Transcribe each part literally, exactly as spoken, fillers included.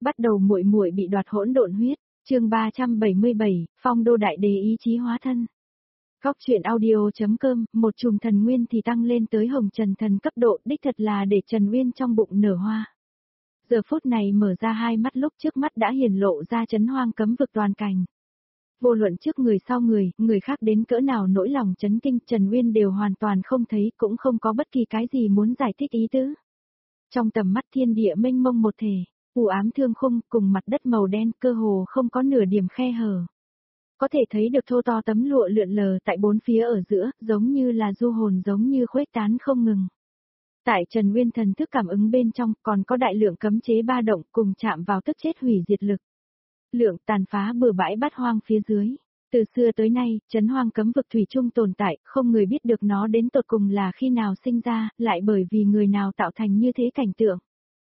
Bắt đầu muội muội bị đoạt hỗn độn huyết, chương ba trăm bảy mươi bảy, Phong Đô Đại Đế ý chí hóa thân. Góc truyện audio.com, một chùm thần nguyên thì tăng lên tới hồng trần thần cấp độ, đích thật là để Trần Uyên trong bụng nở hoa. Giờ phút này mở ra hai mắt lúc trước mắt đã hiển lộ ra chấn hoang cấm vực toàn cảnh. Vô luận trước người sau người, người khác đến cỡ nào nỗi lòng chấn kinh, Trần Uyên đều hoàn toàn không thấy, cũng không có bất kỳ cái gì muốn giải thích ý tứ. Trong tầm mắt thiên địa mênh mông một thể, u ám thương khung cùng mặt đất màu đen cơ hồ không có nửa điểm khe hở. Có thể thấy được thô to tấm lụa lượn lờ tại bốn phía ở giữa, giống như là du hồn giống như khuếch tán không ngừng. Tại Trần Uyên thần thức cảm ứng bên trong còn có đại lượng cấm chế ba động cùng chạm vào tức chết hủy diệt lực. Lượng tàn phá bừa bãi bát hoang phía dưới. Từ xưa tới nay, chấn hoang cấm vực thủy chung tồn tại, không người biết được nó đến tột cùng là khi nào sinh ra, lại bởi vì người nào tạo thành như thế cảnh tượng.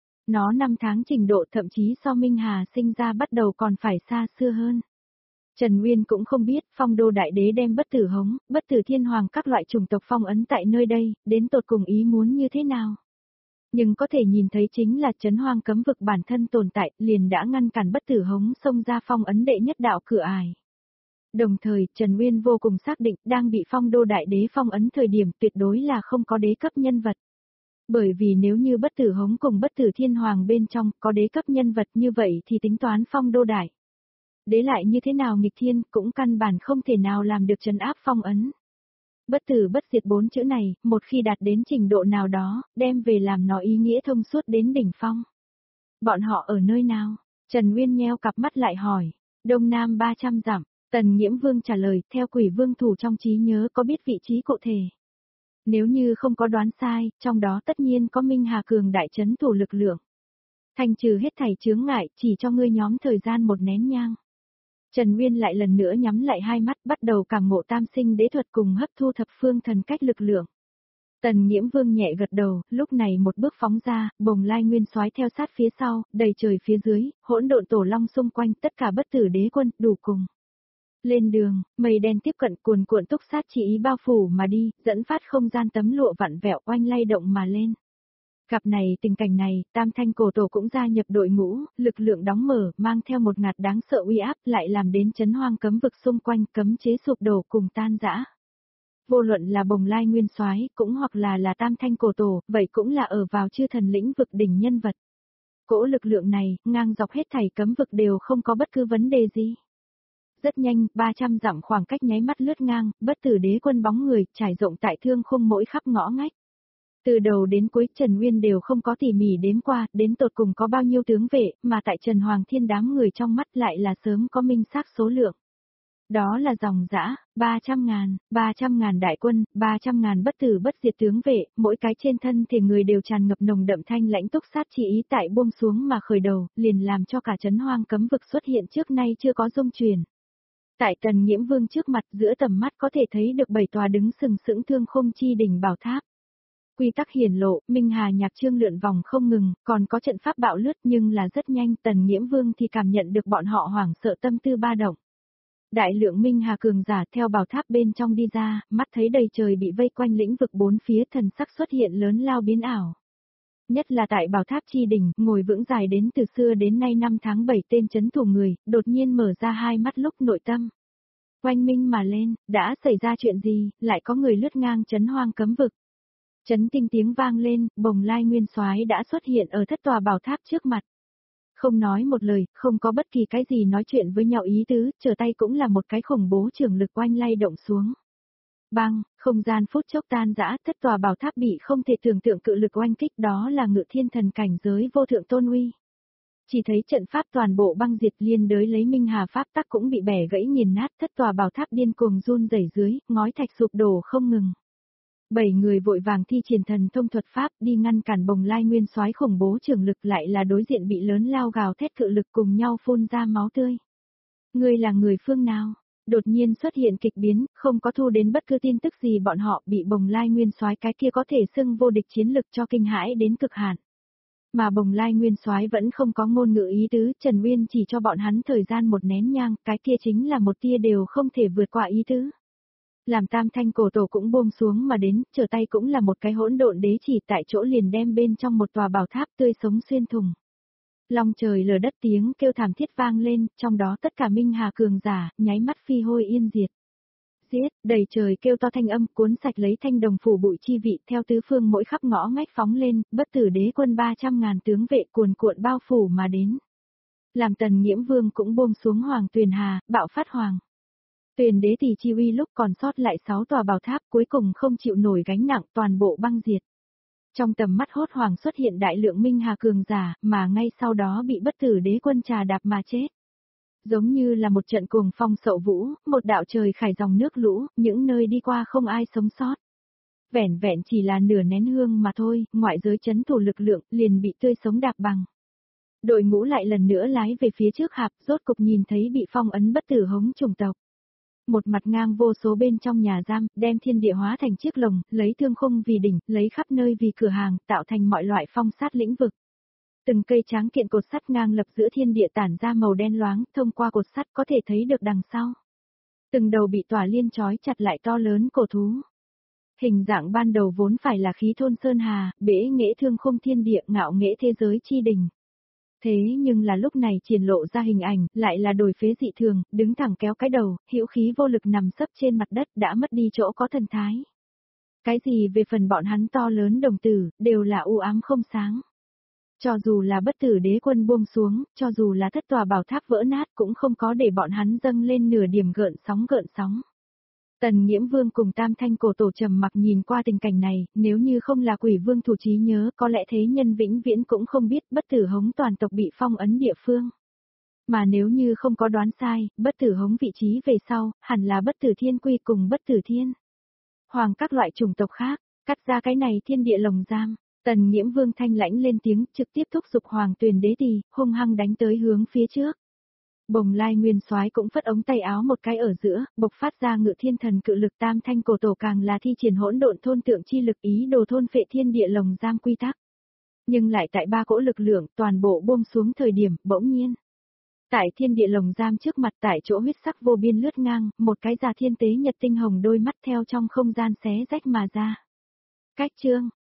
Nó năm tháng trình độ thậm chí so Minh Hà sinh ra bắt đầu còn phải xa xưa hơn. Trần Uyên cũng không biết, Phong Đô Đại Đế đem bất tử hống, bất tử thiên hoàng các loại chủng tộc phong ấn tại nơi đây, đến tột cùng ý muốn như thế nào. Nhưng có thể nhìn thấy chính là chấn hoang cấm vực bản thân tồn tại, liền đã ngăn cản bất tử hống xông ra phong ấn đệ nhất đạo cửa ải. Đồng thời, Trần Uyên vô cùng xác định, đang bị Phong Đô Đại Đế phong ấn thời điểm tuyệt đối là không có đế cấp nhân vật. Bởi vì nếu như bất tử hống cùng bất tử thiên hoàng bên trong có đế cấp nhân vật như vậy thì tính toán Phong Đô Đại Đế lại như thế nào nghịch thiên cũng căn bản không thể nào làm được trấn áp phong ấn. Bất tử bất diệt bốn chữ này, một khi đạt đến trình độ nào đó, đem về làm nó ý nghĩa thông suốt đến đỉnh phong. Bọn họ ở nơi nào? Trần Uyên nheo cặp mắt lại hỏi. Đông Nam ba trăm dặm, Tần Nghiễm Vương trả lời, theo Quỷ Vương thủ trong trí nhớ có biết vị trí cụ thể. Nếu như không có đoán sai, trong đó tất nhiên có Minh Hà cường đại trấn thủ lực lượng. Thành trừ hết thảy chướng ngại, chỉ cho ngươi nhóm thời gian một nén nhang. Trần Uyên lại lần nữa nhắm lại hai mắt, bắt đầu cảm ngộ tam sinh đế thuật cùng hấp thu thập phương thần cách lực lượng. Tần Nghiễm Vương nhẹ gật đầu, lúc này một bước phóng ra, Bồng Lai Nguyên Soái theo sát phía sau, đầy trời phía dưới, hỗn độn tổ long xung quanh, tất cả bất tử đế quân, đủ cùng. Lên đường, mây đen tiếp cận cuồn cuộn túc sát chỉ ý bao phủ mà đi, dẫn phát không gian tấm lụa vặn vẹo oanh lay động mà lên. Gặp này tình cảnh này, Tam Thanh Cổ Tổ cũng gia nhập đội ngũ, lực lượng đóng mở, mang theo một ngạt đáng sợ uy áp lại làm đến chấn hoang cấm vực xung quanh cấm chế sụp đổ cùng tan rã. Vô luận là Bồng Lai Nguyên Soái cũng hoặc là là Tam Thanh Cổ Tổ, vậy cũng là ở vào chư thần lĩnh vực đỉnh nhân vật. Cỗ lực lượng này, ngang dọc hết thảy cấm vực đều không có bất cứ vấn đề gì. Rất nhanh, ba trăm dặm khoảng cách nháy mắt lướt ngang, bất tử đế quân bóng người, trải rộng tại thương khung mỗi khắp ngõ ngách. Từ đầu đến cuối Trần Uyên đều không có tỉ mỉ đếm qua, đến tột cùng có bao nhiêu tướng vệ, mà tại Trần Hoàng Thiên đám người trong mắt lại là sớm có minh xác số lượng. Đó là dòng dã, ba trăm ngàn, ba trăm ngàn đại quân, ba trăm ngàn bất tử bất diệt tướng vệ, mỗi cái trên thân thể người đều tràn ngập nồng đậm thanh lãnh túc sát chỉ ý tại buông xuống mà khởi đầu, liền làm cho cả chấn hoang cấm vực xuất hiện trước nay chưa có dung truyền. Tại Tần Nghiễm Vương trước mặt giữa tầm mắt có thể thấy được bảy tòa đứng sừng sững thương khung chi đỉnh bảo tháp. Quy tắc hiển lộ, Minh Hà nhạc trương lượn vòng không ngừng, còn có trận pháp bạo lướt nhưng là rất nhanh, Tần Nghiễm Vương thì cảm nhận được bọn họ hoảng sợ tâm tư ba động. Đại lượng Minh Hà cường giả theo bảo tháp bên trong đi ra, mắt thấy đầy trời bị vây quanh lĩnh vực bốn phía thần sắc xuất hiện lớn lao biến ảo. Nhất là tại bảo tháp chi đỉnh, ngồi vững dài đến từ xưa đến nay năm tháng bảy tên chấn thủ người, đột nhiên mở ra hai mắt lúc nội tâm. Oanh minh mà lên, đã xảy ra chuyện gì, lại có người lướt ngang chấn hoang cấm vực. Chấn tinh tiếng vang lên, Bồng Lai Nguyên Soái đã xuất hiện ở thất tòa bảo tháp trước mặt. Không nói một lời, không có bất kỳ cái gì nói chuyện với nhau ý tứ, trở tay cũng là một cái khủng bố trường lực oanh lay động xuống. Bang, không gian phút chốc tan rã, thất tòa bảo tháp bị không thể tưởng tượng cự lực oanh kích, đó là ngự thiên thần cảnh giới vô thượng tôn uy. Chỉ thấy trận pháp toàn bộ băng diệt, liên đới lấy Minh Hà pháp tắc cũng bị bẻ gãy nghiền nát, thất tòa bảo tháp điên cuồng run rẩy dưới, ngói thạch sụp đổ không ngừng. Bảy người vội vàng thi triển thần thông thuật pháp đi ngăn cản Bồng Lai Nguyên Soái khủng bố trường lực, lại là đối diện bị lớn lao gào thét cự lực cùng nhau phun ra máu tươi. Ngươi là người phương nào? Đột nhiên xuất hiện kịch biến, không có thu đến bất cứ tin tức gì, bọn họ bị Bồng Lai Nguyên Soái cái kia có thể xưng vô địch chiến lực cho kinh hãi đến cực hạn. Mà Bồng Lai Nguyên Soái vẫn không có ngôn ngữ ý tứ, Trần Uyên chỉ cho bọn hắn thời gian một nén nhang, cái kia chính là một tia đều không thể vượt qua ý tứ. Làm Tam Thanh Cổ Tổ cũng buông xuống mà đến, trở tay cũng là một cái hỗn độn đế chỉ, tại chỗ liền đem bên trong một tòa bảo tháp tươi sống xuyên thủng. Long trời lở đất tiếng kêu thảm thiết vang lên, trong đó tất cả minh hà cường giả, nháy mắt phi hôi yên diệt. Giết, đầy trời kêu to thanh âm cuốn sạch lấy thanh đồng phủ bụi chi vị theo tứ phương mỗi khắp ngõ ngách phóng lên, bất tử đế quân ba trăm ngàn tướng vệ cuồn cuộn bao phủ mà đến. Làm Tần Nghiễm Vương cũng buông xuống hoàng tuyền hà, bạo phát hoàng. Tuyền đế tỷ chi uy lúc còn sót lại sáu tòa bảo tháp cuối cùng không chịu nổi gánh nặng toàn bộ băng diệt. Trong tầm mắt hốt hoàng xuất hiện đại lượng minh hà cường giả, mà ngay sau đó bị bất tử đế quân trà đạp mà chết. Giống như là một trận cuồng phong sậu vũ, một đạo trời khải dòng nước lũ, những nơi đi qua không ai sống sót. Vẻn vẹn chỉ là nửa nén hương mà thôi, ngoại giới chấn thủ lực lượng liền bị tươi sống đạp bằng. Đội ngũ lại lần nữa lái về phía trước hạp, rốt cục nhìn thấy bị phong ấn bất tử hống chủng tộc. Một mặt ngang vô số bên trong nhà giam, đem thiên địa hóa thành chiếc lồng, lấy thương khung vì đỉnh, lấy khắp nơi vì cửa hàng, tạo thành mọi loại phong sát lĩnh vực. Từng cây tráng kiện cột sắt ngang lập giữa thiên địa tản ra màu đen loáng, thông qua cột sắt có thể thấy được đằng sau. Từng đầu bị tỏa liên trói chặt lại to lớn cổ thú. Hình dạng ban đầu vốn phải là khí thôn sơn hà, bể nghệ thương khung thiên địa ngạo nghệ thế giới chi đỉnh. Thế nhưng là lúc này triển lộ ra hình ảnh, lại là đổi phế dị thường, đứng thẳng kéo cái đầu, hữu khí vô lực nằm sấp trên mặt đất đã mất đi chỗ có thần thái. Cái gì về phần bọn hắn to lớn đồng tử, đều là u ám không sáng. Cho dù là bất tử đế quân buông xuống, cho dù là thất tòa bảo tháp vỡ nát cũng không có để bọn hắn dâng lên nửa điểm gợn sóng gợn sóng. Tần Nghiễm Vương cùng Tam Thanh cổ tổ trầm mặc nhìn qua tình cảnh này, nếu như không là quỷ vương thủ trí nhớ có lẽ thế nhân vĩnh viễn cũng không biết bất tử hống toàn tộc bị phong ấn địa phương. Mà nếu như không có đoán sai, bất tử hống vị trí về sau, hẳn là bất tử thiên quy cùng bất tử thiên. Hoàng các loại chủng tộc khác, cắt ra cái này thiên địa lồng giam. Tần Nghiễm Vương thanh lãnh lên tiếng, trực tiếp thúc giục Hoàng Tuyền đế tỳ, hung hăng đánh tới hướng phía trước. Bồng Lai Nguyên Soái cũng phất ống tay áo một cái ở giữa, bộc phát ra ngự thiên thần cự lực Tam Thanh cổ tổ càng là thi triển hỗn độn thôn tượng chi lực ý đồ thôn phệ thiên địa lồng giam quy tắc. Nhưng lại tại ba cỗ lực lượng toàn bộ buông xuống thời điểm, bỗng nhiên. Tại thiên địa lồng giam trước mặt tại chỗ huyết sắc vô biên lướt ngang, một cái già thiên tế nhật tinh hồng đôi mắt theo trong không gian xé rách mà ra. Cách chương